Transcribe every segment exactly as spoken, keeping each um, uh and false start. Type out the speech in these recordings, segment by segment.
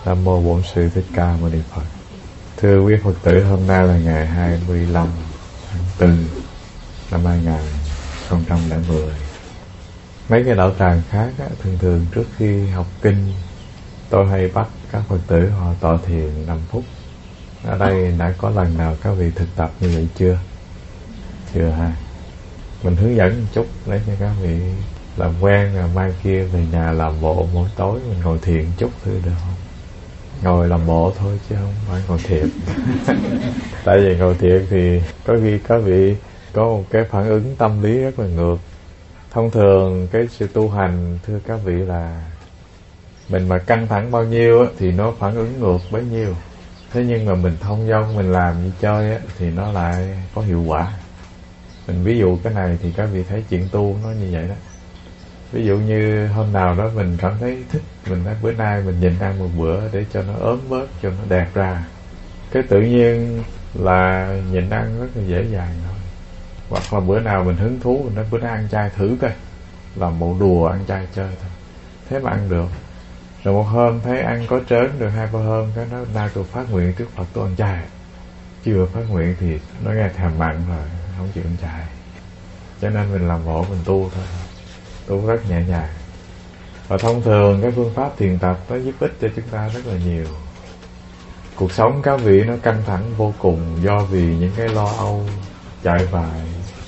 Nam mô Bổn Sư Thích Ca Mâu Ni Phật. Thưa quý Phật tử, hôm nay là ngày hai mươi lăm tháng tư năm hai không không mười. Mấy cái đạo tràng khác á, thường thường trước khi học kinh tôi hay bắt các Phật tử họ tọa thiền năm phút. Ở đây đã có lần nào các vị thực tập như vậy chưa? Chưa ha. Mình hướng dẫn một chút để cho các vị làm quen, rồi mai kia về nhà làm bộ mỗi tối mình ngồi thiền chút thử được không? Ngồi làm bộ thôi chứ không phải ngồi thiền. Tại vì ngồi thiền thì có khi các vị có một cái phản ứng tâm lý rất là ngược. Thông thường cái sự tu hành, thưa các vị, là mình mà căng thẳng bao nhiêu thì nó phản ứng ngược bấy nhiêu. Thế nhưng mà mình thông dong, mình làm như chơi á, thì nó lại có hiệu quả. Mình ví dụ cái này thì các vị thấy chuyện tu nó như vậy đó. Ví dụ như hôm nào đó mình cảm thấy thích, mình nói bữa nay mình nhịn ăn một bữa để cho nó ốm bớt, cho nó đẹp ra. Cái tự nhiên là nhịn ăn rất là dễ dàng thôi. Hoặc là bữa nào mình hứng thú, mình nói bữa nay ăn chay thử coi, làm bộ đùa ăn chay chơi thôi. Thế mà ăn được. Rồi một hôm thấy ăn có trớn được hai ba hôm, cái nó nay tôi phát nguyện trước Phật tôi ăn chay. Chưa phát nguyện thì nó nghe thèm mặn rồi, không chịu ăn chay. Cho nên mình làm bộ mình tu thôi, tu rất nhẹ nhàng. Và thông thường cái phương pháp thiền tập nó giúp ích cho chúng ta rất là nhiều. Cuộc sống các vị nó căng thẳng vô cùng do vì những cái lo âu chạy vại.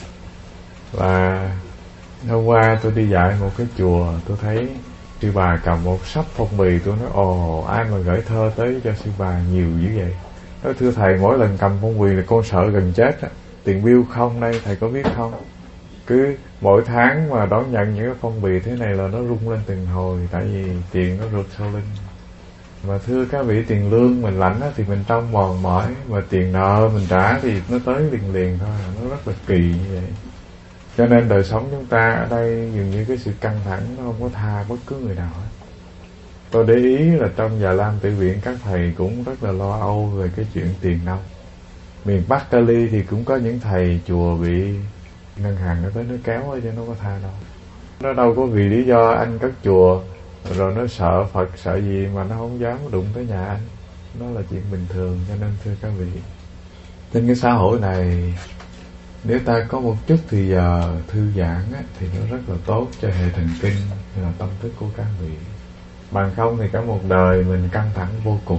Và hôm qua tôi đi dạy một cái chùa, tôi thấy sư bà cầm một sắp phong bì. Tôi nói ồ, ai mà gửi thơ tới cho sư bà nhiều dữ vậy? Nói thưa thầy, mỗi lần cầm phong bì là con sợ gần chết á. Tiền bill không đây, thầy có biết không? Cứ mỗi tháng mà đón nhận những cái phong bì thế này là nó rung lên từng hồi. Tại vì tiền nó rượt sau lưng. Mà thưa các vị, tiền lương mình lãnh á, thì mình trông mòn mỏi. Mà tiền nợ mình trả thì nó tới liền liền thôi. Nó rất là kỳ như vậy. Cho nên đời sống chúng ta ở đây dường như cái sự căng thẳng nó không có tha bất cứ người nào hết. Tôi để ý là trong Già Lam Tử Viện các thầy cũng rất là lo âu về cái chuyện tiền nong. Miền Bắc Cali thì cũng có những thầy chùa bị ngân hàng nó tới nó kéo ấy, chứ nó có tha đâu. Nó đâu có vì lý do anh cất chùa rồi nó sợ Phật sợ gì mà nó không dám đụng tới nhà anh. Nó là chuyện bình thường. Cho nên thưa các vị, trên cái xã hội này nếu ta có một chút thì giờ thư giãn á, thì nó rất là tốt cho hệ thần kinh và tâm thức của các vị. Bằng không thì cả một đời mình căng thẳng vô cùng.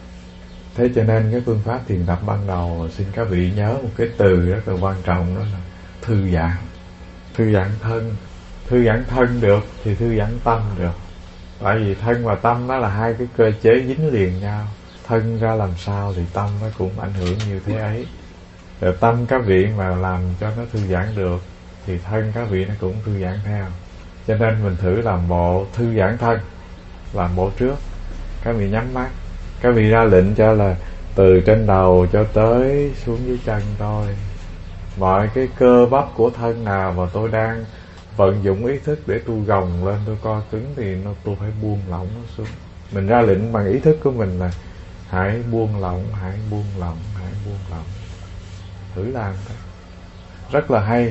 Thế cho nên cái phương pháp thiền tập ban đầu, xin các vị nhớ một cái từ rất là quan trọng, đó là thư giãn. Thư giãn thân. Thư giãn thân được thì thư giãn tâm được. Tại vì thân và tâm đó là hai cái cơ chế dính liền nhau. Thân ra làm sao thì tâm nó cũng ảnh hưởng như thế ấy. Rồi tâm các vị mà làm cho nó thư giãn được thì thân các vị nó cũng thư giãn theo. Cho nên mình thử làm bộ thư giãn thân. Làm bộ trước. Các vị nhắm mắt. Các vị ra lệnh cho là từ trên đầu cho tới xuống dưới chân tôi, mọi cái cơ bắp của thân nào mà tôi đang vận dụng ý thức để tôi gồng lên, tôi co cứng thì nó tôi phải buông lỏng nó xuống. Mình ra lệnh bằng ý thức của mình là hãy buông lỏng, hãy buông lỏng, hãy buông lỏng. Thử làm thôi. Rất là hay.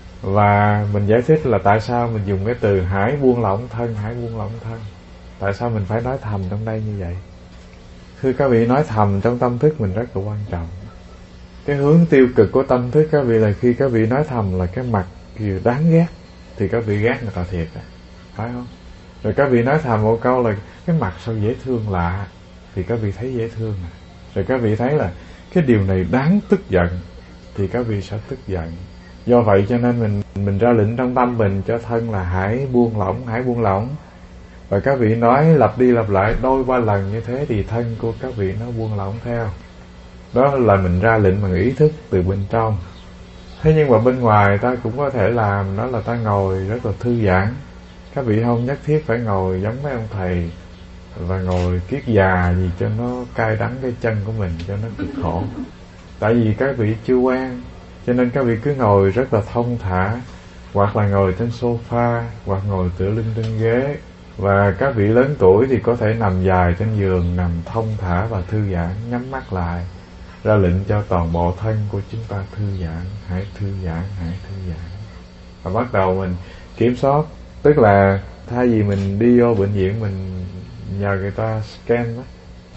Và mình giải thích là tại sao mình dùng cái từ hãy buông lỏng thân, hãy buông lỏng thân. Tại sao mình phải nói thầm trong đây như vậy? Thưa các vị, nói thầm trong tâm thức mình rất là quan trọng. Cái hướng tiêu cực của tâm thức các vị là khi các vị nói thầm là cái mặt gì đáng ghét thì các vị ghét người ta thiệt à, phải không? Rồi các vị nói thầm một câu là cái mặt sao dễ thương lạ thì các vị thấy dễ thương à. Rồi các vị thấy là cái điều này đáng tức giận thì các vị sẽ tức giận. Do vậy cho nên mình mình ra lệnh trong tâm mình cho thân là hãy buông lỏng, hãy buông lỏng. Và các vị nói lặp đi lặp lại đôi ba lần như thế thì thân của các vị nó buông lỏng theo. Đó là mình ra lệnh bằng ý thức từ bên trong. Thế nhưng mà bên ngoài ta cũng có thể làm, đó là ta ngồi rất là thư giãn. Các vị không nhất thiết phải ngồi giống mấy ông thầy và ngồi kiết già gì cho nó cay đắng cái chân của mình, cho nó cực khổ. Tại vì các vị chưa quen, cho nên các vị cứ ngồi rất là thông thả, hoặc là ngồi trên sofa, hoặc ngồi tựa lưng trên ghế. Và các vị lớn tuổi thì có thể nằm dài trên giường, nằm thông thả và thư giãn, nhắm mắt lại, ra lệnh cho toàn bộ thân của chúng ta thư giãn, hãy thư giãn, hãy thư giãn. Và bắt đầu mình kiểm soát, tức là thay vì mình đi vô bệnh viện mình nhờ người ta scan đó,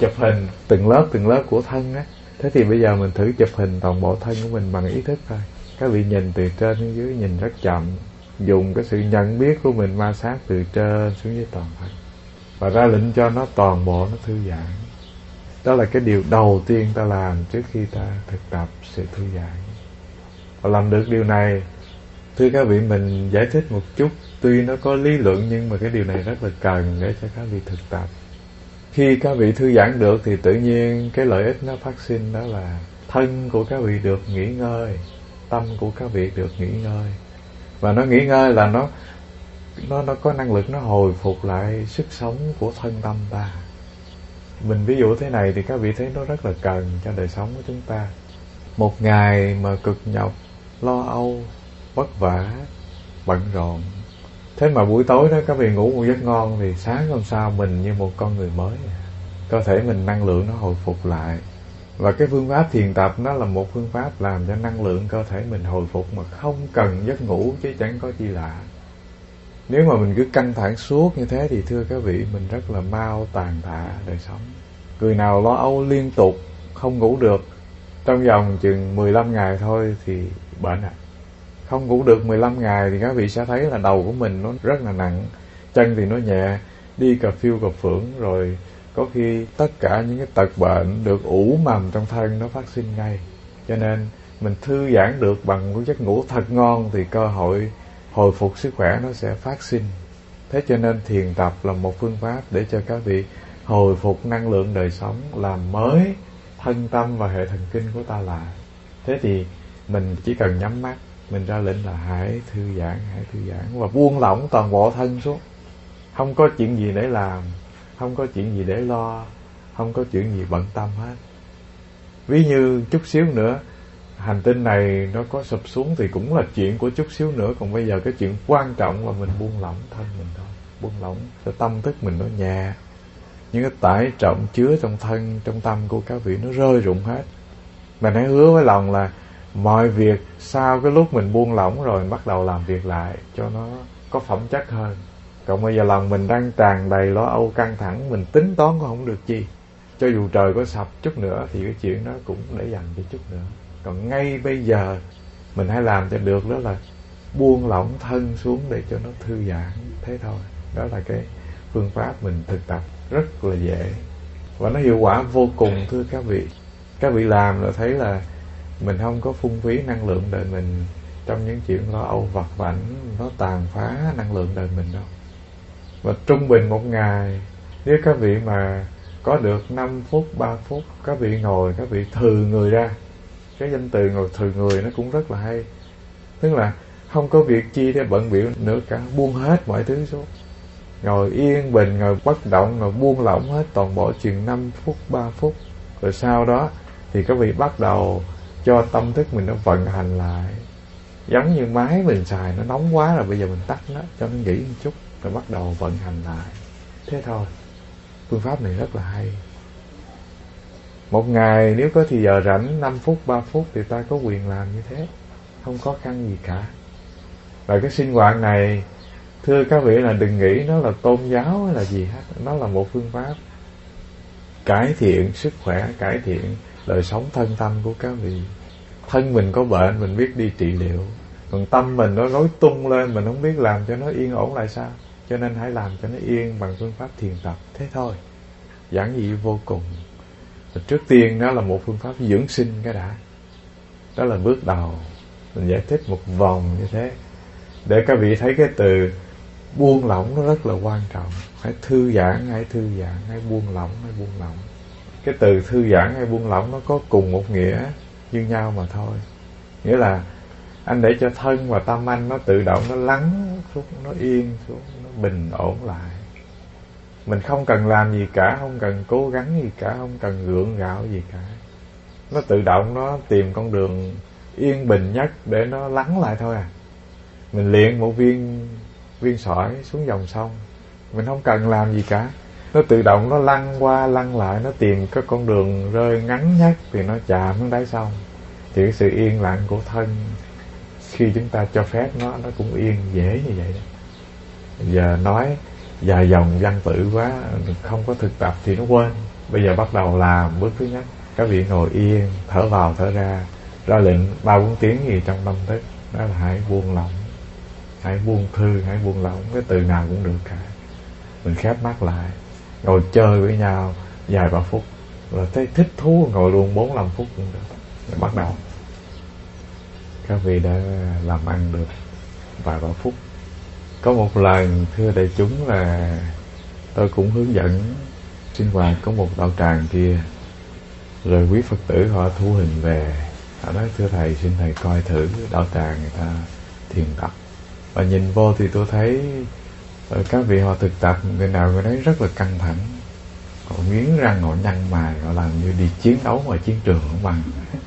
chụp hình từng lớp từng lớp của thân á. Thế thì bây giờ mình thử chụp hình toàn bộ thân của mình bằng ý thức thôi. Các vị nhìn từ trên xuống dưới, nhìn rất chậm, dùng cái sự nhận biết của mình ma sát từ trên xuống dưới toàn thân, và ra lệnh cho nó toàn bộ nó thư giãn. Đó là cái điều đầu tiên ta làm trước khi ta thực tập sự thư giãn. Và làm được điều này, thưa các vị, mình giải thích một chút, tuy nó có lý luận nhưng mà cái điều này rất là cần để cho các vị thực tập. Khi các vị thư giãn được thì tự nhiên cái lợi ích nó phát sinh, đó là thân của các vị được nghỉ ngơi, tâm của các vị được nghỉ ngơi. Và nó nghỉ ngơi là nó nó nó có năng lực, nó hồi phục lại sức sống của thân tâm ta. Mình ví dụ thế này thì các vị thấy nó rất là cần cho đời sống của chúng ta. Một ngày mà cực nhọc, lo âu, vất vả, bận rộn, thế mà buổi tối đó các vị ngủ một giấc ngon thì sáng hôm sau mình như một con người mới. Cơ thể mình năng lượng nó hồi phục lại. Và cái phương pháp thiền tập nó là một phương pháp làm cho năng lượng cơ thể mình hồi phục mà không cần giấc ngủ chứ chẳng có chi lạ. Nếu mà mình cứ căng thẳng suốt như thế thì thưa các vị, mình rất là mau tàn tạ đời sống. Người nào lo âu liên tục không ngủ được, trong vòng chừng mười lăm ngày thôi thì bệnh ạ. À. Không ngủ được mười lăm ngày thì các vị sẽ thấy là đầu của mình nó rất là nặng, chân thì nó nhẹ, đi cà phiêu cà phưởng, rồi có khi tất cả những cái tật bệnh được ủ mầm trong thân nó phát sinh ngay. Cho nên mình thư giãn được bằng một giấc ngủ thật ngon thì cơ hội hồi phục sức khỏe nó sẽ phát sinh. Thế cho nên thiền tập là một phương pháp để cho các vị hồi phục năng lượng đời sống, làm mới thân tâm và hệ thần kinh của ta lại. Thế thì mình chỉ cần nhắm mắt, mình ra lệnh là hãy thư giãn, hãy thư giãn và buông lỏng toàn bộ thân xuống. Không có chuyện gì để làm, không có chuyện gì để lo, không có chuyện gì bận tâm hết. Ví như chút xíu nữa hành tinh này nó có sụp xuống thì cũng là chuyện của chút xíu nữa. Còn bây giờ cái chuyện quan trọng là mình buông lỏng thân mình thôi. Buông lỏng cho tâm thức mình nó nhẹ. Những cái tải trọng chứa trong thân, trong tâm của các vị nó rơi rụng hết. Mình hãy hứa với lòng là mọi việc sau cái lúc mình buông lỏng rồi bắt đầu làm việc lại cho nó có phẩm chất hơn. Còn bây giờ lòng mình đang tràn đầy lo âu căng thẳng, mình tính toán cũng không được chi. Cho dù trời có sập chút nữa thì cái chuyện đó cũng để dành cho chút nữa. Còn ngay bây giờ mình hãy làm cho được, đó là buông lỏng thân xuống để cho nó thư giãn. Thế thôi. Đó là cái phương pháp mình thực tập rất là dễ và nó hiệu quả vô cùng, thưa các vị. Các vị làm là thấy là mình không có phung phí năng lượng đời mình trong những chuyện lo âu vặt vãnh, nó tàn phá năng lượng đời mình đâu. Và trung bình một ngày, nếu các vị mà có được năm phút, ba phút, các vị ngồi, các vị thừ người ra. Cái danh từ ngồi thừ người nó cũng rất là hay. Tức là không có việc chi để bận bịu nữa cả, buông hết mọi thứ xuống. Ngồi yên bình, ngồi bất động, ngồi buông lỏng hết toàn bộ chừng năm phút, ba phút. Rồi sau đó thì các vị bắt đầu cho tâm thức mình nó vận hành lại. Giống như máy mình xài nó nóng quá rồi, bây giờ mình tắt nó cho nó nghỉ một chút, rồi bắt đầu vận hành lại. Thế thôi. Phương pháp này rất là hay. Một ngày nếu có thì giờ rảnh năm phút, ba phút thì ta có quyền làm như thế, không khó khăn gì cả. Và cái sinh hoạt này, thưa các vị, là đừng nghĩ nó là tôn giáo hay là gì hết. Nó là một phương pháp cải thiện sức khỏe, cải thiện đời sống thân tâm của các vị. Thân mình có bệnh mình biết đi trị liệu, còn tâm mình nó rối tung lên, mình không biết làm cho nó yên ổn lại sao. Cho nên hãy làm cho nó yên bằng phương pháp thiền tập. Thế thôi. Giản dị vô cùng. Và trước tiên nó là một phương pháp dưỡng sinh cái đã. Đó là bước đầu. Mình giải thích một vòng như thế để các vị thấy cái từ buông lỏng nó rất là quan trọng. Hãy thư giãn, hãy thư giãn, hãy buông lỏng, hãy buông lỏng. Cái từ thư giãn hay buông lỏng nó có cùng một nghĩa như nhau mà thôi. Nghĩa là anh để cho thân và tâm anh nó tự động nó lắng xuống, nó yên xuống, nó bình ổn lại. Mình không cần làm gì cả, không cần cố gắng gì cả, không cần gượng gạo gì cả. Nó tự động nó tìm con đường yên bình nhất để nó lắng lại thôi à. Mình luyện một viên viên sỏi xuống dòng sông, mình không cần làm gì cả, nó tự động nó lăn qua lăn lại, nó tìm cái con đường rơi ngắn nhất thì nó chạm xuống đáy sông. Thì cái sự yên lặng của thân khi chúng ta cho phép nó, nó cũng yên dễ như vậy đó. Giờ nói dài dòng văn tự quá, không có thực tập thì nó quên. Bây giờ bắt đầu làm. Bước thứ nhất, các vị ngồi yên, thở vào thở ra, ra lệnh ba bốn tiếng gì trong tâm thức, đó là hãy buông lỏng, hãy buông thư, hãy buông lỏng. Cái từ nào cũng được cả. Mình khép mắt lại, ngồi chơi với nhau vài ba phút, rồi thấy thích thú ngồi luôn bốn năm phút cũng được. Rồi bắt đầu. Các vị đã làm ăn được vài ba phút. Có một lần thưa đại chúng là tôi cũng hướng dẫn sinh hoạt có một đạo tràng kia, rồi quý Phật tử họ thu hình về, họ nói thưa thầy, xin thầy coi thử đạo tràng người ta thiền tập. Và nhìn vô thì tôi thấy các vị họ thực tập, người nào người đấy rất là căng thẳng, họ nghiến răng, họ nhăn mày, họ làm như đi chiến đấu ngoài chiến trường không bằng.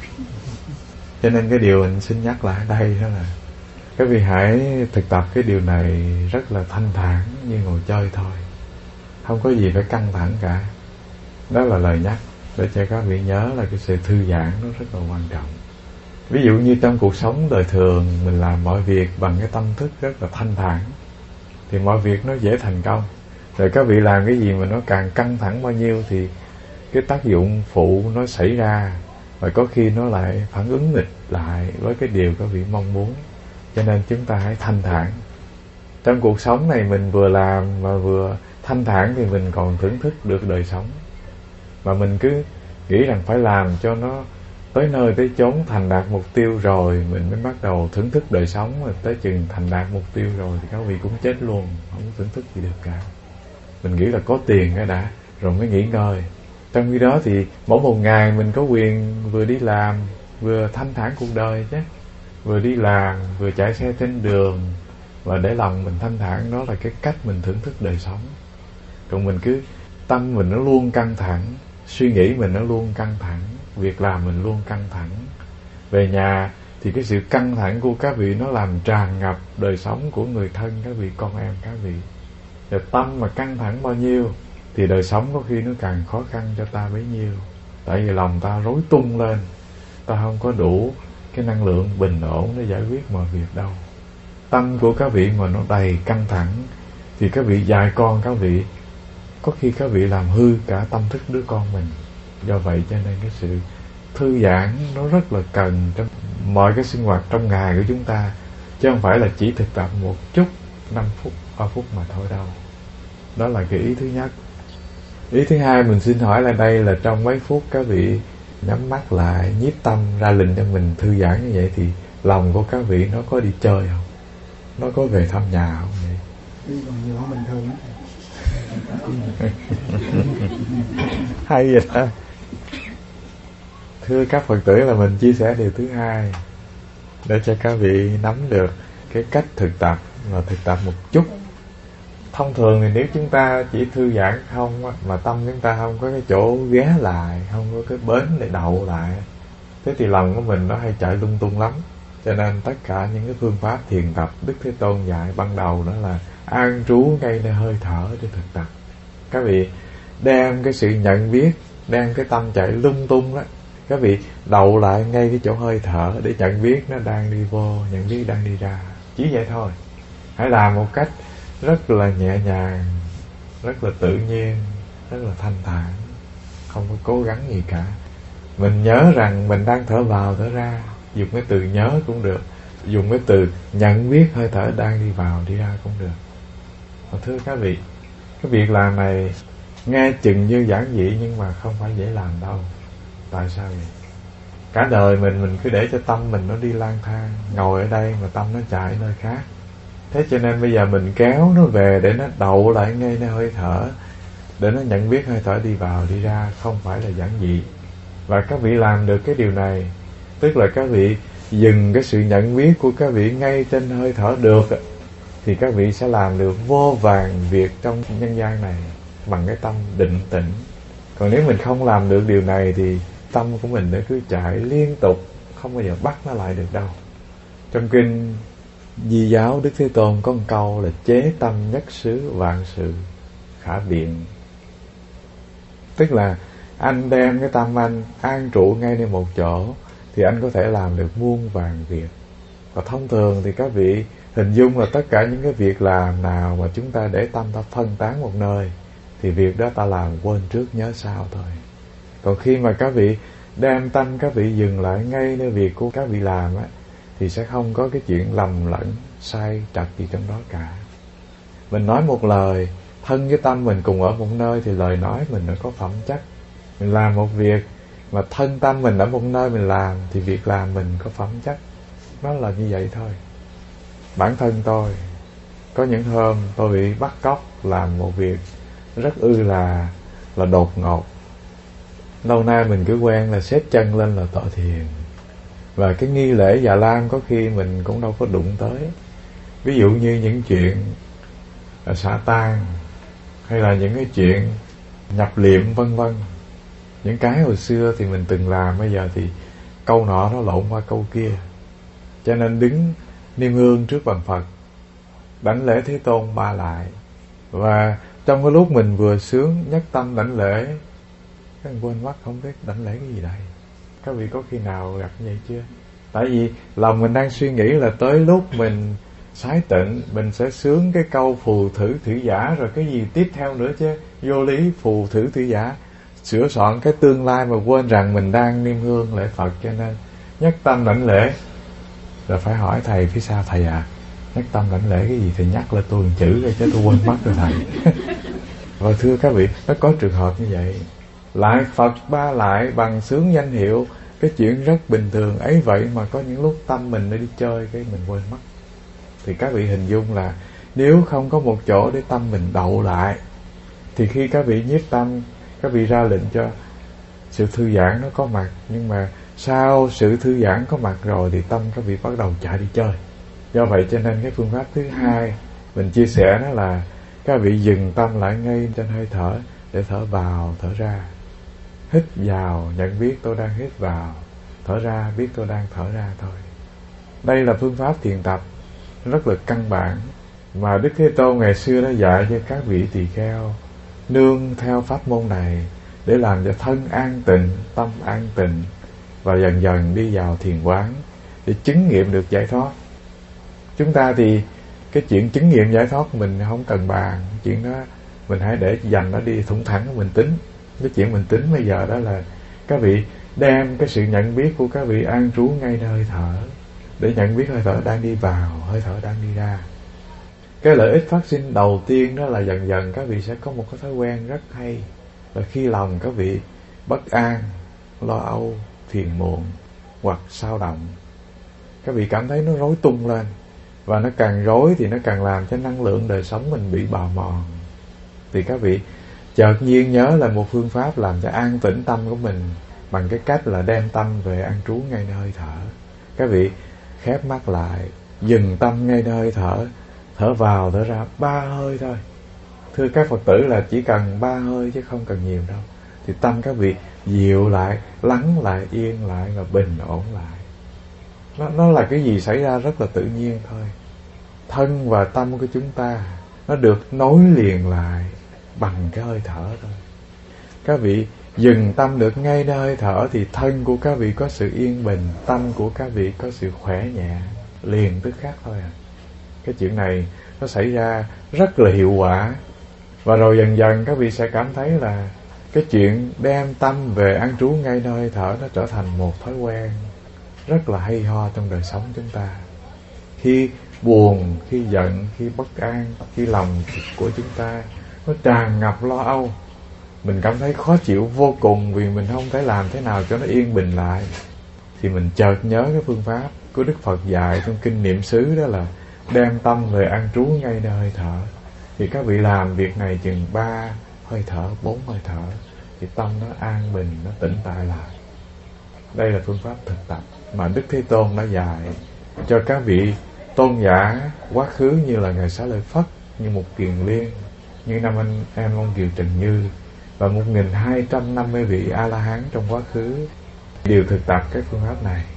Cho nên cái điều anh xin nhắc lại ở đây đó là các vị hãy thực tập cái điều này rất là thanh thản, như ngồi chơi thôi, không có gì phải căng thẳng cả. Đó là lời nhắc để cho các vị nhớ là cái sự thư giãn nó rất là quan trọng. Ví dụ như trong cuộc sống đời thường, mình làm mọi việc bằng cái tâm thức rất là thanh thản thì mọi việc nó dễ thành công. Rồi các vị làm cái gì mà nó càng căng thẳng bao nhiêu thì cái tác dụng phụ nó xảy ra, và có khi nó lại phản ứng nghịch lại với cái điều các vị mong muốn. Cho nên chúng ta hãy thanh thản. Trong cuộc sống này mình vừa làm và vừa thanh thản thì mình còn thưởng thức được đời sống. Mà mình cứ nghĩ rằng phải làm cho nó tới nơi tới chốn, thành đạt mục tiêu rồi mình mới bắt đầu thưởng thức đời sống. Mà tới chừng thành đạt mục tiêu rồi thì các vị cũng chết luôn, không thưởng thức gì được cả. Mình nghĩ là có tiền cái đã rồi mới nghỉ ngơi. Trong khi đó thì mỗi một ngày mình có quyền vừa đi làm vừa thanh thản cuộc đời chứ. Vừa đi làm vừa chạy xe trên đường, và để lòng mình thanh thản, đó là cái cách mình thưởng thức đời sống. Còn mình cứ tâm mình nó luôn căng thẳng, suy nghĩ mình nó luôn căng thẳng, việc làm mình luôn căng thẳng, về nhà thì cái sự căng thẳng của các vị nó làm tràn ngập đời sống của người thân các vị, con em các vị. Rồi tâm mà căng thẳng bao nhiêu thì đời sống có khi nó càng khó khăn cho ta bấy nhiêu. Tại vì lòng ta rối tung lên, ta không có đủ cái năng lượng bình ổn để giải quyết mọi việc đâu. Tâm của các vị mà nó đầy căng thẳng thì các vị dạy con các vị, có khi các vị làm hư cả tâm thức đứa con mình. Do vậy cho nên cái sự thư giãn nó rất là cần trong mọi cái sinh hoạt trong ngày của chúng ta, chứ không phải là chỉ thực tập một chút, năm phút, ba phút mà thôi đâu. Đó là cái ý thứ nhất. Ý thứ hai mình xin hỏi là đây là trong mấy phút các vị nhắm mắt lại, nhiếp tâm ra lệnh cho mình thư giãn như vậy thì lòng của các vị nó có đi chơi không? Nó có về thăm nhà không vậy? Đi còn nhiều hơn bình thường đó. Hay vậy đó. Thưa các Phật tử, là mình chia sẻ điều thứ hai để cho các vị nắm được cái cách thực tập, và thực tập một chút. Thông thường thì nếu chúng ta chỉ thư giãn không mà tâm chúng ta không có cái chỗ ghé lại, không có cái bến để đậu lại, thế thì lòng của mình nó hay chạy lung tung lắm. Cho nên tất cả những cái phương pháp thiền tập Đức Thế Tôn dạy ban đầu đó là an trú ngay nơi hơi thở để thực tập. Các vị đem cái sự nhận biết, đem cái tâm chạy lung tung đó, các vị đậu lại ngay cái chỗ hơi thở để nhận biết nó đang đi vô, nhận biết đang đi ra. Chỉ vậy thôi. Hãy làm một cách rất là nhẹ nhàng, rất là tự nhiên, rất là thanh thản, không có cố gắng gì cả. Mình nhớ rằng mình đang thở vào thở ra, dùng cái từ nhớ cũng được, dùng cái từ nhận biết hơi thở đang đi vào đi ra cũng được. Và thưa các vị, cái việc làm này nghe chừng như giản dị nhưng mà không phải dễ làm đâu. Tại sao vậy? Cả đời mình mình cứ để cho tâm mình nó đi lang thang, ngồi ở đây mà tâm nó chạy nơi khác. Thế cho nên bây giờ mình kéo nó về để nó đậu lại ngay nơi hơi thở, để nó nhận biết hơi thở đi vào đi ra, không phải là giản dị. Và các vị làm được cái điều này, tức là các vị dừng cái sự nhận biết của các vị ngay trên hơi thở được, thì các vị sẽ làm được vô vàn việc trong nhân gian này bằng cái tâm định tĩnh. Còn nếu mình không làm được điều này thì tâm của mình nó cứ chạy liên tục, không bao giờ bắt nó lại được đâu. Trong kinh Di giáo Đức Thế Tôn có một câu là chế tâm nhất xứ vạn sự khả biện. Tức là anh đem cái tâm anh an trụ ngay nơi một chỗ thì anh có thể làm được muôn vàn việc. Và thông thường thì các vị hình dung là tất cả những cái việc làm nào mà chúng ta để tâm ta phân tán một nơi thì việc đó ta làm quên trước nhớ sau thôi. Còn khi mà các vị đem tâm các vị dừng lại ngay nơi việc của các vị làm á, thì sẽ không có cái chuyện lầm lẫn sai trật gì trong đó cả. Mình nói một lời, thân với tâm mình cùng ở một nơi thì lời nói mình nó có phẩm chất. Mình làm một việc mà thân tâm mình ở một nơi mình làm thì việc làm mình có phẩm chất. Nó là như vậy thôi. Bản thân tôi có những hôm tôi bị bắt cóc làm một việc rất ư là là đột ngột. Lâu nay mình cứ quen là xếp chân lên là tọa thiền, và cái nghi lễ Già Lam có khi mình cũng đâu có đụng tới. Ví dụ như những chuyện xả tang, hay là những cái chuyện nhập liệm vân vân, những cái hồi xưa thì mình từng làm, bây giờ thì câu nọ nó lộn qua câu kia. Cho nên đứng niêm hương trước bàn Phật, đảnh lễ Thế Tôn ba lại, và trong cái lúc mình vừa sướng nhất tâm đảnh lễ, các anh quên mất không biết đảnh lễ cái gì đây. Các vị có khi nào gặp như vậy chưa? Tại vì lòng mình đang suy nghĩ là tới lúc mình sái tịnh, mình sẽ sướng cái câu phù thử thử giả, rồi cái gì tiếp theo nữa chứ. Vô lý phù thử thử giả, sửa soạn cái tương lai mà quên rằng mình đang niêm hương lễ Phật. Cho nên nhất tâm đảnh lễ rồi phải hỏi thầy phía sau: thầy à, nhất tâm đảnh lễ cái gì thì nhắc lên tôi một chữ rồi, chứ tôi quên mất rồi thầy. Và thưa các vị, nó có trường hợp như vậy. Lại Phật ba lại bằng xướng danh hiệu, cái chuyện rất bình thường ấy vậy mà có những lúc tâm mình đi chơi cái mình quên mất. Thì các vị hình dung là nếu không có một chỗ để tâm mình đậu lại, thì khi các vị nhiếp tâm, các vị ra lệnh cho sự thư giãn nó có mặt, nhưng mà sau sự thư giãn có mặt rồi thì tâm các vị bắt đầu chạy đi chơi. Do vậy cho nên cái phương pháp thứ hai mình chia sẻ đó là các vị dừng tâm lại ngay trên hơi thở, để thở vào thở ra. Hít vào nhận biết tôi đang hít vào, thở ra biết tôi đang thở ra thôi. Đây là phương pháp thiền tập rất là căn bản mà Đức Thế Tôn ngày xưa đã dạy cho các vị tỳ kheo nương theo pháp môn này, để làm cho thân an tịnh, tâm an tịnh, và dần dần đi vào thiền quán để chứng nghiệm được giải thoát. Chúng ta thì cái chuyện chứng nghiệm giải thoát mình không cần bàn, chuyện đó mình hãy để dành nó đi, thủng thẳng mình tính. Cái chuyện mình tính bây giờ đó là các vị đem cái sự nhận biết của các vị an trú ngay nơi hơi thở, để nhận biết hơi thở đang đi vào, hơi thở đang đi ra. Cái lợi ích phát sinh đầu tiên đó là dần dần các vị sẽ có một cái thói quen rất hay, là khi lòng các vị bất an, lo âu, phiền muộn hoặc sao động, các vị cảm thấy nó rối tung lên, và nó càng rối thì nó càng làm cho năng lượng đời sống mình bị bào mòn. Thì các vị chợt nhiên nhớ là một phương pháp làm cho an tĩnh tâm của mình bằng cái cách là đem tâm về an trú ngay nơi hơi thở. Các vị khép mắt lại, dừng tâm ngay nơi hơi thở, thở vào thở ra ba hơi thôi. Thưa các Phật tử là chỉ cần ba hơi chứ không cần nhiều đâu. Thì tâm các vị dịu lại, lắng lại, yên lại và bình ổn lại. Nó, nó là cái gì xảy ra rất là tự nhiên thôi. Thân và tâm của chúng ta nó được nối liền lại bằng cái hơi thở thôi. Các vị dừng tâm được ngay nơi hơi thở thì thân của các vị có sự yên bình, tâm của các vị có sự khỏe nhẹ, liền tức khắc thôi à. Cái chuyện này nó xảy ra rất là hiệu quả. Và rồi dần dần các vị sẽ cảm thấy là cái chuyện đem tâm về an trú ngay nơi hơi thở nó trở thành một thói quen rất là hay ho trong đời sống chúng ta. Khi buồn, khi giận, khi bất an, khi lòng của chúng ta nó tràn ngập lo âu, mình cảm thấy khó chịu vô cùng vì mình không thể làm thế nào cho nó yên bình lại, thì mình chợt nhớ cái phương pháp của Đức Phật dạy trong kinh Niệm xứ, đó là đem tâm về an trú ngay nơi hơi thở. Thì các vị làm việc này chừng ba hơi thở, bốn hơi thở, thì tâm nó an bình, nó tĩnh tại lại. Đây là phương pháp thực tập mà Đức Thế Tôn đã dạy cho các vị tôn giả quá khứ, như là Ngài Xá Lợi Phất, như một Kiền Liên, như năm anh em ông Kiều Trần Như, và một nghìn hai trăm năm mươi vị A-la-hán trong quá khứ đều thực tập cái phương pháp này.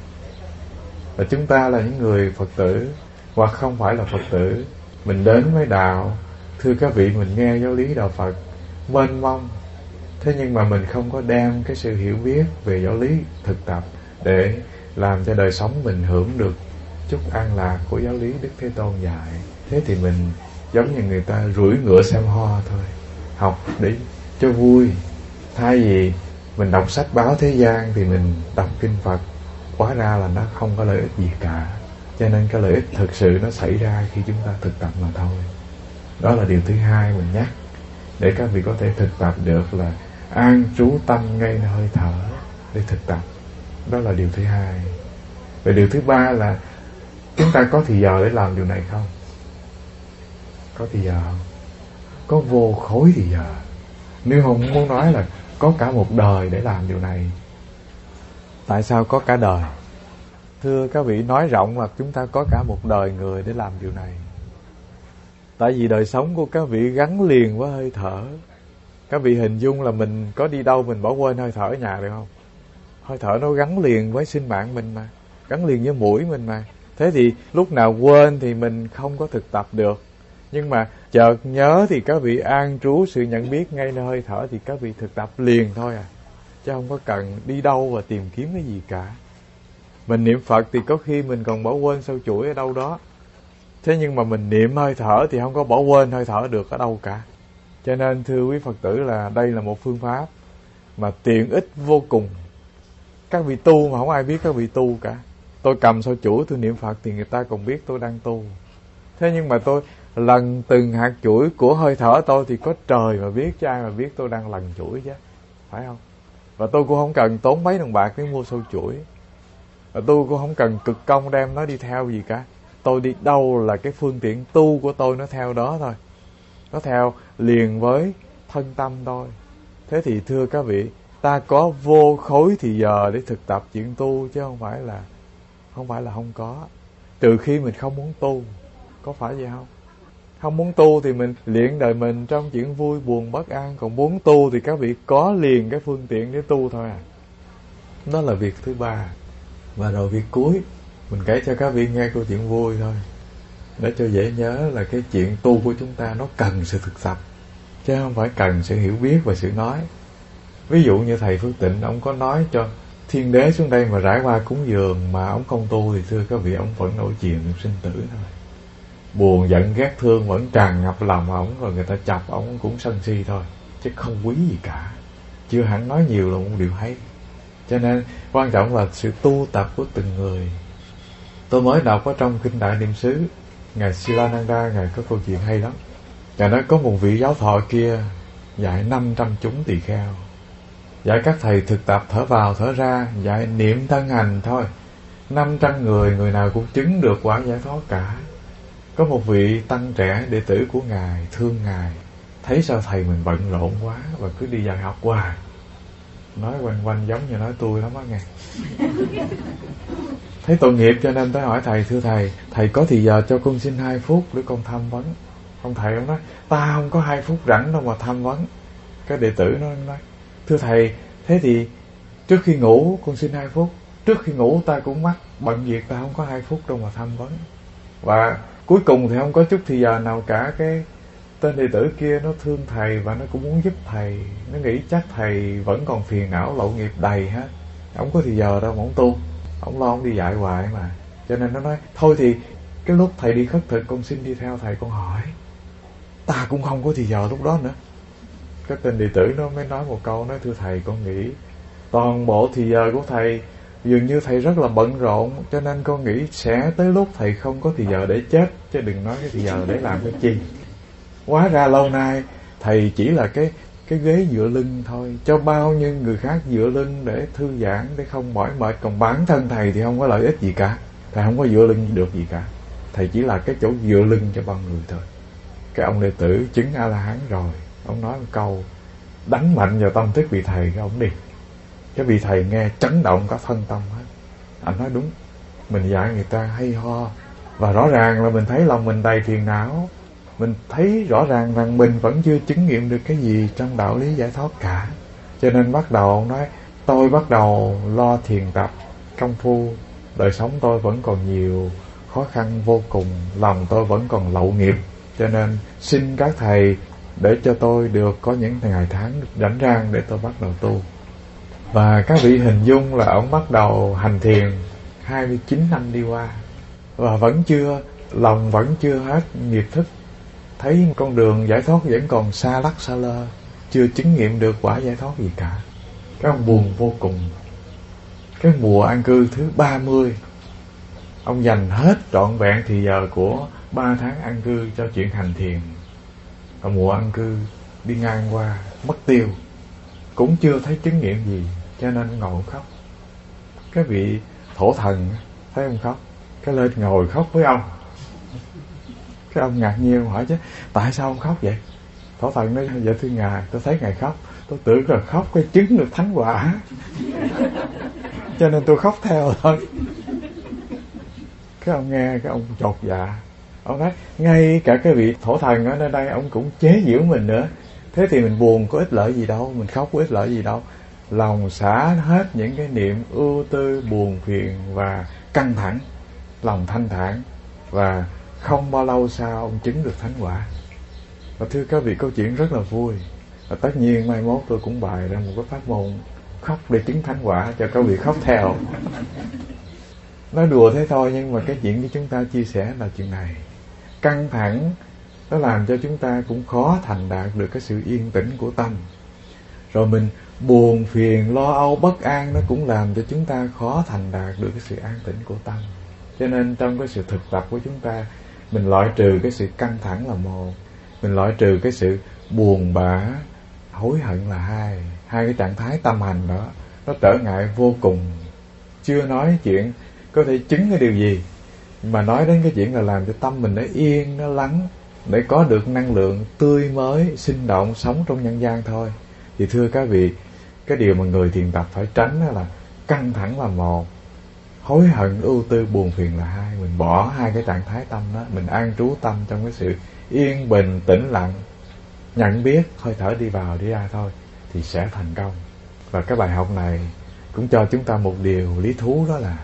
Và chúng ta là những người Phật tử hoặc không phải là Phật tử, mình đến với đạo, thưa các vị, mình nghe giáo lý đạo Phật mênh mông, thế nhưng mà mình không có đem cái sự hiểu biết về giáo lý thực tập để làm cho đời sống mình hưởng được chút an lạc của giáo lý Đức Thế Tôn dạy. Thế thì mình giống như người ta rủi ngựa xem hoa thôi. học để cho vui. Thay vì mình đọc sách báo thế gian thì mình đọc kinh Phật, hóa ra là nó không có lợi ích gì cả. Cho nên cái lợi ích thực sự nó xảy ra khi chúng ta thực tập mà thôi. Đó là điều thứ hai mình nhắc, để các vị có thể thực tập được là an trú tâm ngay nơi hơi thở để thực tập. Đó là điều thứ hai. Và điều thứ ba là chúng ta có thì giờ để làm điều này không? Có thì giờ không? Có vô khối thì giờ. Nếu không muốn nói là có cả một đời để làm điều này. Tại sao có cả đời? Thưa các vị, nói rộng là chúng ta có cả một đời người để làm điều này. Tại vì đời sống của các vị gắn liền với hơi thở. Các vị hình dung là mình có đi đâu mình bỏ quên hơi thở ở nhà được không? Hơi thở nó gắn liền với sinh mạng mình mà, gắn liền với mũi mình mà. Thế thì lúc nào quên thì mình không có thực tập được. Nhưng mà chợt nhớ thì các vị an trú sự nhận biết ngay nơi hơi thở thì các vị thực tập liền thôi à. Chứ không có cần đi đâu và tìm kiếm cái gì cả. Mình niệm Phật thì có khi mình còn bỏ quên sâu chuỗi ở đâu đó. Thế nhưng mà mình niệm hơi thở thì không có bỏ quên hơi thở được ở đâu cả. Cho nên thưa quý Phật tử là đây là một phương pháp mà tiện ích vô cùng. Các vị tu mà không ai biết các vị tu cả. Tôi cầm sâu chuỗi tôi niệm Phật thì người ta còn biết tôi đang tu. Thế nhưng mà tôi lần từng hạt chuỗi của hơi thở tôi thì có trời mà biết, chứ ai mà biết tôi đang lần chuỗi chứ, phải không? Và tôi cũng không cần tốn mấy đồng bạc để mua sâu chuỗi. Và tôi cũng không cần cực công đem nó đi theo gì cả. Tôi đi đâu là cái phương tiện tu của tôi nó theo đó thôi. Nó theo liền với thân tâm thôi. Thế thì thưa các vị, ta có vô khối thì giờ để thực tập chuyện tu, chứ không phải là không phải là không có. Trừ khi mình không muốn tu. Có phải vậy không? Không muốn tu thì mình luyện đời mình trong chuyện vui buồn bất an. Còn muốn tu thì các vị có liền cái phương tiện để tu thôi à. Đó là việc thứ ba. Và rồi việc cuối, mình kể cho các vị nghe câu chuyện vui thôi, để cho dễ nhớ là cái chuyện tu của chúng ta nó cần sự thực tập, chứ không phải cần sự hiểu biết và sự nói. Ví dụ như thầy Phước Tịnh, ông có nói cho thiên đế xuống đây mà rải qua cúng dường mà ông không tu thì thưa các vị, ông vẫn nổi chìm trong sinh tử thôi. Buồn giận ghét thương vẫn tràn ngập lòng ông, rồi người ta chọc ông cũng sân si thôi, chứ không quý gì cả. Chưa hẳn nói nhiều là một điều hay. Cho nên quan trọng là sự tu tập của từng người. Tôi mới đọc ở trong kinh Đại Niệm xứ, ngài Silananda, ngài có câu chuyện hay lắm. Ngài nói có một vị giáo thọ kia dạy năm trăm chúng tỳ kheo, dạy các thầy thực tập thở vào thở ra, dạy niệm thân hành thôi. Năm trăm người, người nào cũng chứng được quả giải thoát cả. Có một vị tăng trẻ đệ tử của ngài thương ngài, thấy sao thầy mình bận rộn quá và cứ đi dạy học hoài. Nói quanh quanh giống như nói tôi lắm á nghe. Thấy tội nghiệp cho nên tới hỏi thầy, thưa thầy, thầy có thì giờ cho con xin hai phút để con tham vấn. Ông thầy ông nói, ta không có hai phút rảnh đâu mà tham vấn. Cái đệ tử nó nói, thưa thầy, thế thì trước khi ngủ con xin hai phút. Trước khi ngủ ta cũng mắc bận việc, ta không có hai phút đâu mà tham vấn. Và cuối cùng thì không có chút thì giờ nào cả. Cái tên đệ tử kia nó thương thầy và nó cũng muốn giúp thầy. Nó nghĩ chắc thầy vẫn còn phiền não lậu nghiệp đầy hết, ông có thì giờ đâu mà ông tu, ông lo ông đi dạy hoài mà. Cho nên nó nói, thôi thì cái lúc thầy đi khất thực con xin đi theo thầy con hỏi. Ta cũng không có thì giờ lúc đó nữa. Cái tên đệ tử nó mới nói một câu, nói thưa thầy, con nghĩ toàn bộ thì giờ của thầy dường như thầy rất là bận rộn, cho nên con nghĩ sẽ tới lúc thầy không có thì giờ để chết, chứ đừng nói cái thì giờ để làm cái chi. Hóa ra lâu nay thầy chỉ là cái cái ghế dựa lưng thôi, cho bao nhiêu người khác dựa lưng để thư giãn, để không mỏi mệt. Còn bản thân thầy thì không có lợi ích gì cả. Thầy không có dựa lưng được gì cả. Thầy chỉ là cái chỗ dựa lưng cho bao người thôi. Cái ông đệ tử chứng A-la-hán rồi, ông nói một câu đánh mạnh vào tâm thức vị thầy, cái ông đi. Cái vị thầy nghe chấn động cả thân tâm hết. Anh nói đúng, mình dạy người ta hay ho, và rõ ràng là mình thấy lòng mình đầy phiền não. Mình thấy rõ ràng rằng mình vẫn chưa chứng nghiệm được cái gì trong đạo lý giải thoát cả. Cho nên bắt đầu ông nói, tôi bắt đầu lo thiền tập công phu. Đời sống tôi vẫn còn nhiều khó khăn vô cùng, lòng tôi vẫn còn lậu nghiệp. Cho nên xin các thầy để cho tôi được có những ngày tháng rảnh rang để tôi bắt đầu tu. Và các vị hình dung là ông bắt đầu hành thiền hai mươi chín năm đi qua, và vẫn chưa, lòng vẫn chưa hết nghiệp thức. thấy con đường giải thoát vẫn còn xa lắc xa lơ, chưa chứng nghiệm được quả giải thoát gì cả. Các ông buồn vô cùng. Cái mùa an cư thứ ba mươi, ông dành hết trọn vẹn thì giờ của ba tháng an cư cho chuyện hành thiền. Và mùa an cư đi ngang qua mất tiêu, cũng chưa thấy chứng nghiệm gì, cho nên ngồi khóc. Cái vị thổ thần thấy ông khóc, cái lên ngồi khóc với ông. Cái ông ngạc nhiên hỏi chứ tại sao ông khóc vậy? Thổ thần nói dạ thưa ngài, tôi thấy ngài khóc, tôi tưởng là khóc cái chứng được thánh quả, cho nên tôi khóc theo thôi. Cái ông nghe, cái ông chột dạ. Ông nói ngay cả cái vị thổ thần ở nơi đây ông cũng chế giễu mình nữa. Thế thì mình buồn có ích lợi gì đâu, mình khóc có ích lợi gì đâu. Lòng xả hết những cái niệm ưu tư, buồn phiền và căng thẳng, lòng thanh thản, và không bao lâu sau ông chứng được thánh quả. Và thưa các vị, câu chuyện rất là vui. Và tất nhiên mai mốt tôi cũng bày ra một cái pháp môn khóc để chứng thánh quả cho các vị khóc theo. Nói đùa thế thôi, nhưng mà cái chuyện của chúng ta chia sẻ là chuyện này. Căng thẳng nó làm cho chúng ta cũng khó thành đạt được cái sự yên tĩnh của tâm. Rồi mình buồn phiền, lo âu, bất an, nó cũng làm cho chúng ta khó thành đạt được cái sự an tĩnh của tâm. Cho nên trong cái sự thực tập của chúng ta, mình loại trừ cái sự căng thẳng là một, mình loại trừ cái sự buồn bã, hối hận là hai. Hai cái trạng thái tâm hành đó nó trở ngại vô cùng. Chưa nói chuyện có thể chứng cái điều gì, mà nói đến cái chuyện là làm cho tâm mình nó yên, nó lắng, để có được năng lượng tươi mới, sinh động, sống trong nhân gian thôi. Thì thưa các vị, cái điều mà người thiền tập phải tránh đó là căng thẳng là một, hối hận, ưu tư, buồn phiền là hai. Mình bỏ hai cái trạng thái tâm đó, mình an trú tâm trong cái sự yên bình, tĩnh lặng, nhận biết hơi thở đi vào đi ra thôi, thì sẽ thành công. Và cái bài học này cũng cho chúng ta một điều lý thú, đó là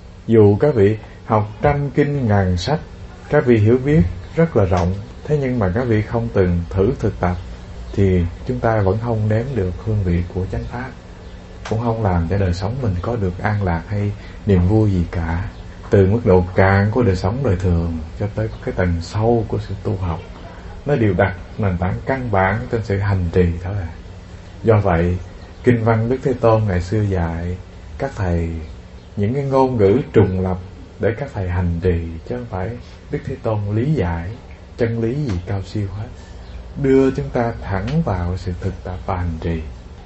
dù các vị học trăm kinh ngàn sách, các vị hiểu biết rất là rộng, thế nhưng mà các vị không từng thử thực tập, thì chúng ta vẫn không nếm được hương vị của chánh pháp, cũng không làm cho đời sống mình có được an lạc hay niềm vui gì cả. Từ mức độ cạn của đời sống đời thường cho tới cái tầng sâu của sự tu học, nó đều đặt nền tảng căn bản trên sự hành trì thôi à. Do vậy, kinh văn Đức Thế Tôn ngày xưa dạy các thầy những cái ngôn ngữ trùng lập để các thầy hành trì, chứ không phải Đức Thế Tôn lý giải chân lý gì cao siêu hết, đưa chúng ta thẳng vào sự thực tập và hành trì.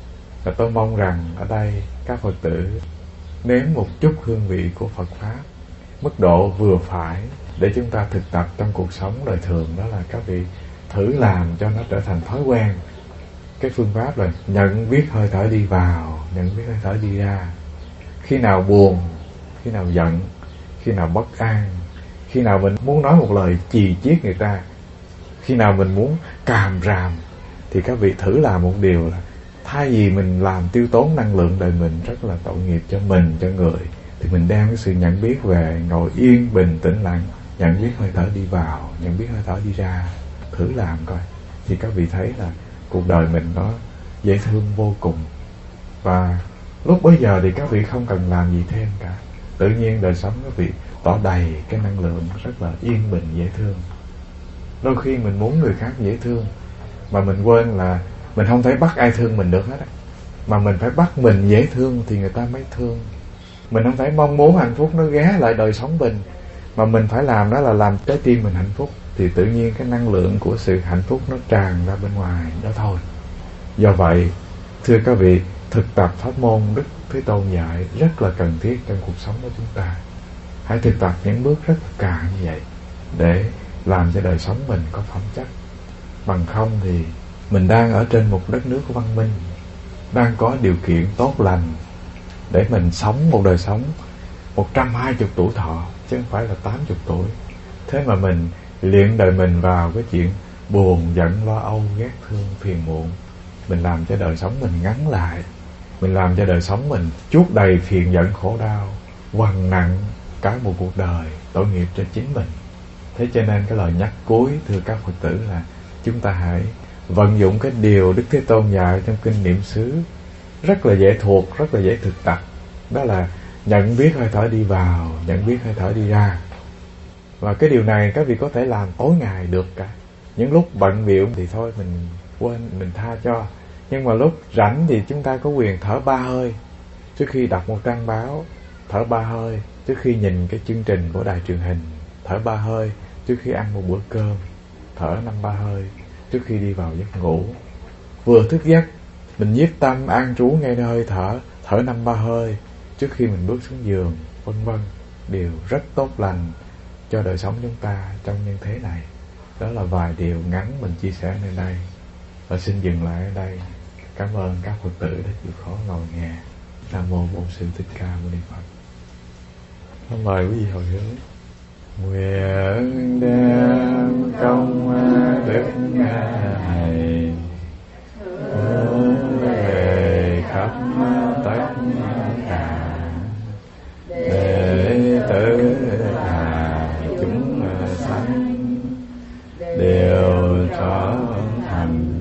Và tôi mong rằng ở đây các Phật tử nếm một chút hương vị của Phật Pháp, mức độ vừa phải để chúng ta thực tập trong cuộc sống đời thường. Đó là các vị thử làm cho nó trở thành thói quen. Cái phương pháp là nhận biết hơi thở đi vào, nhận biết hơi thở đi ra. Khi nào buồn, khi nào giận, khi nào bất an, khi nào mình muốn nói một lời chì chiết người ta, khi nào mình muốn càm ràm, thì các vị thử làm một điều là thay vì mình làm tiêu tốn năng lượng đời mình rất là tội nghiệp cho mình, cho người, thì mình đem cái sự nhận biết về, ngồi yên bình tĩnh lặng, nhận biết hơi thở đi vào, nhận biết hơi thở đi ra. Thử làm coi, thì các vị thấy là cuộc đời mình nó dễ thương vô cùng. Và lúc bấy giờ thì các vị không cần làm gì thêm cả, tự nhiên đời sống các vị tỏ đầy cái năng lượng rất là yên bình dễ thương. Đôi khi mình muốn người khác dễ thương, mà mình quên là mình không thể bắt ai thương mình được hết á, mà mình phải bắt mình dễ thương thì người ta mới thương. Mình không thể mong muốn hạnh phúc nó ghé lại đời sống mình, mà mình phải làm đó là làm trái tim mình hạnh phúc, thì tự nhiên cái năng lượng của sự hạnh phúc nó tràn ra bên ngoài đó thôi. Do vậy, thưa các vị, thực tập pháp môn Đức Thế Tôn dạy rất là cần thiết trong cuộc sống của chúng ta. Hãy thực tập những bước rất cạn như vậy để làm cho đời sống mình có phẩm chất. Bằng không thì mình đang ở trên một đất nước văn minh, đang có điều kiện tốt lành để mình sống một đời sống một trăm hai mươi tuổi thọ, chứ không phải là tám mươi tuổi. Thế mà mình luyện đời mình vào cái chuyện buồn, giận, lo âu, ghét, thương, phiền muộn. Mình làm cho đời sống mình ngắn lại, mình làm cho đời sống mình chuốc đầy phiền giận khổ đau, quằn nặng cả một cuộc đời, tội nghiệp cho chính mình. Thế cho nên cái lời nhắc cuối thưa các Phật tử là chúng ta hãy vận dụng cái điều Đức Thế Tôn dạy trong kinh Niệm xứ, rất là dễ thuộc, rất là dễ thực tập. Đó là nhận biết hơi thở đi vào, nhận biết hơi thở đi ra. Và cái điều này các vị có thể làm tối ngày được cả. Những lúc bận bịu thì thôi mình quên, mình tha cho. Nhưng mà lúc rảnh thì chúng ta có quyền thở ba hơi. Trước khi đọc một trang báo, thở ba hơi. Trước khi nhìn cái chương trình của đài truyền hình, thở ba hơi. Trước khi ăn một bữa cơm, thở năm ba hơi. Trước khi đi vào giấc ngủ, vừa thức giấc, mình nhiếp tâm an trú ngay nơi hơi thở, thở năm ba hơi. Trước khi mình bước xuống giường, vân vân, đều rất tốt lành cho đời sống chúng ta trong nhân thế này. Đó là vài điều ngắn mình chia sẻ nơi đây, và xin dừng lại ở đây. Cảm ơn các Phật tử đã chịu khó ngồi nghe. Nam mô Bổn Sư Thích Ca Mâu Ni Phật. Mời quý vị hồi hướng. Nguyện đem công đức này hướng về khắp tất cả đệ tử và chúng sanh đều trở thành